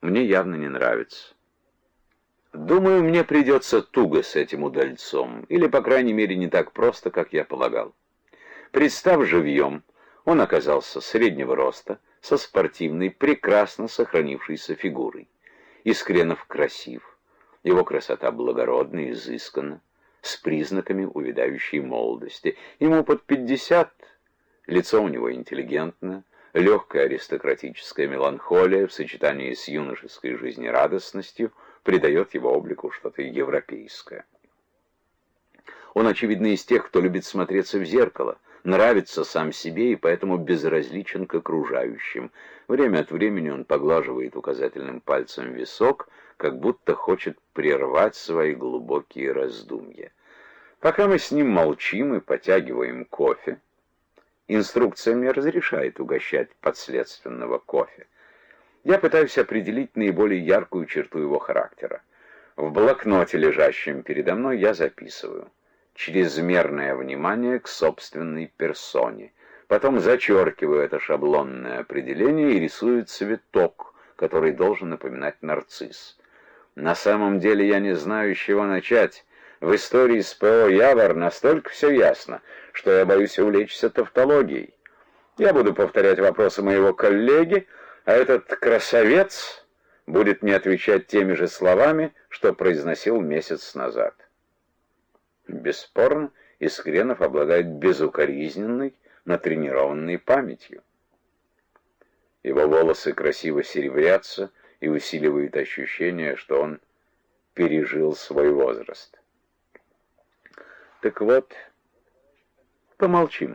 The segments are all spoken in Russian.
мне явно не нравится. Думаю, мне придется туго с этим удальцом, или, по крайней мере, не так просто, как я полагал. Представ живьем, он оказался среднего роста, со спортивной, прекрасно сохранившейся фигурой. Искренов красив, его красота благородна, изысканна, с признаками увядающей молодости. Ему под 50, лицо у него интеллигентное, легкая аристократическая меланхолия в сочетании с юношеской жизнерадостностью придает его облику что-то европейское. Он, очевидно, из тех, кто любит смотреться в зеркало, нравится сам себе и поэтому безразличен к окружающим. Время от времени он поглаживает указательным пальцем висок, как будто хочет прервать свои глубокие раздумья. Пока мы с ним молчим и потягиваем кофе, инструкция мне разрешает угощать подследственного кофе. Я пытаюсь определить наиболее яркую черту его характера. В блокноте, лежащем передо мной, я записываю: чрезмерное внимание к собственной персоне. Потом зачеркиваю это шаблонное определение и рисую цветок, который должен напоминать нарцисс. На самом деле я не знаю, с чего начать. В истории с П.О. Явор настолько все ясно, что я боюсь увлечься тавтологией. Я буду повторять вопросы моего коллеги, а этот красавец будет мне отвечать теми же словами, что произносил месяц назад. Бесспорно, Искренов обладает безукоризненной, натренированной памятью. Его волосы красиво серебрятся и усиливают ощущение, что он пережил свой возраст. Так вот, помолчим.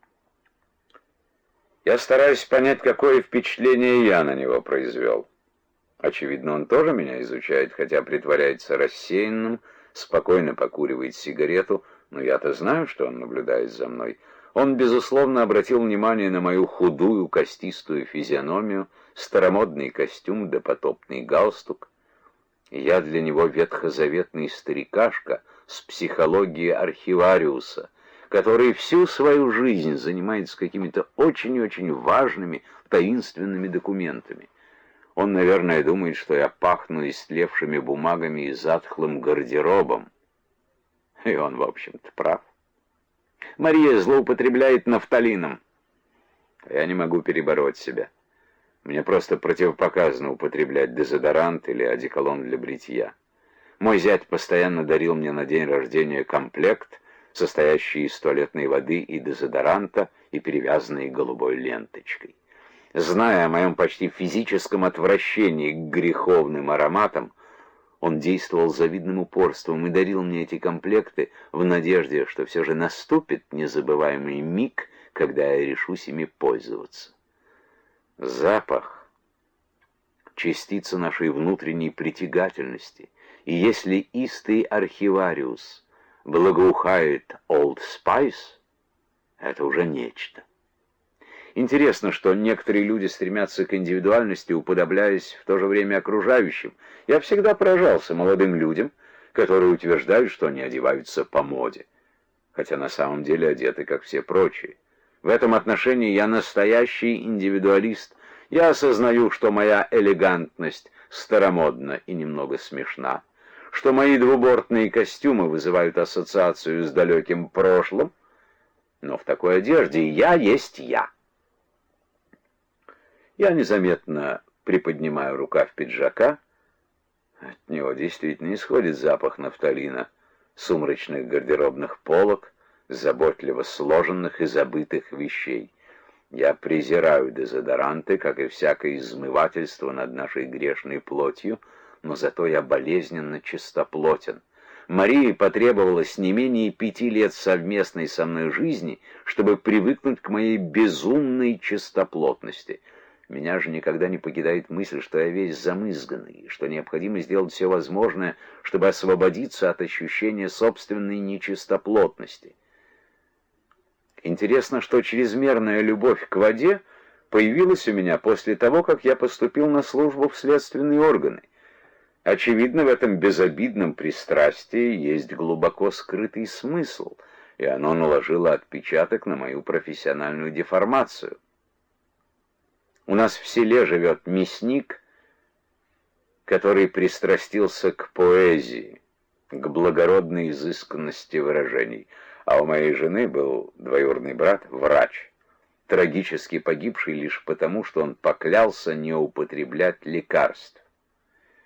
Я стараюсь понять, какое впечатление я на него произвел. Очевидно, он тоже меня изучает, хотя притворяется рассеянным, спокойно покуривает сигарету, но я-то знаю, что он наблюдает за мной. Он, безусловно, обратил внимание на мою худую, костистую физиономию, старомодный костюм да потопный галстук. Я для него ветхозаветный старикашка с психологией архивариуса, который всю свою жизнь занимается какими-то очень-очень важными, таинственными документами. Он, наверное, думает, что я пахну истлевшими бумагами и затхлым гардеробом. И он, в общем-то, прав. Мария злоупотребляет нафталином. Я не могу перебороть себя. Мне просто противопоказано употреблять дезодорант или одеколон для бритья. Мой зять постоянно дарил мне на день рождения комплект, состоящий из туалетной воды и дезодоранта, и перевязанный голубой ленточкой. Зная о моем почти физическом отвращении к греховным ароматам, он действовал завидным упорством и дарил мне эти комплекты в надежде, что все же наступит незабываемый миг, когда я решусь ими пользоваться. Запах — частица нашей внутренней притягательности, и если истый архивариус благоухает Old Spice, это уже нечто. Интересно, что некоторые люди стремятся к индивидуальности, уподобляясь в то же время окружающим. Я всегда поражался молодым людям, которые утверждают, что они одеваются по моде, хотя на самом деле одеты, как все прочие. В этом отношении я настоящий индивидуалист. Я осознаю, что моя элегантность старомодна и немного смешна, что мои двубортные костюмы вызывают ассоциацию с далеким прошлым, но в такой одежде я есть я. Я незаметно приподнимаю рукав пиджака. От него действительно исходит запах нафталина, сумрачных гардеробных полок, заботливо сложенных и забытых вещей. Я презираю дезодоранты, как и всякое измывательство над нашей грешной плотью, но зато я болезненно чистоплотен. Марии потребовалось не менее 5 лет совместной со мной жизни, чтобы привыкнуть к моей безумной чистоплотности. Меня же никогда не покидает мысль, что я весь замызганный, и что необходимо сделать все возможное, чтобы освободиться от ощущения собственной нечистоплотности. Интересно, что чрезмерная любовь к воде появилась у меня после того, как я поступил на службу в следственные органы. Очевидно, в этом безобидном пристрастии есть глубоко скрытый смысл, и оно наложило отпечаток на мою профессиональную деформацию. У нас в селе живет мясник, который пристрастился к поэзии, к благородной изысканности выражений. А у моей жены был двоюродный брат, врач, трагически погибший лишь потому, что он поклялся не употреблять лекарств.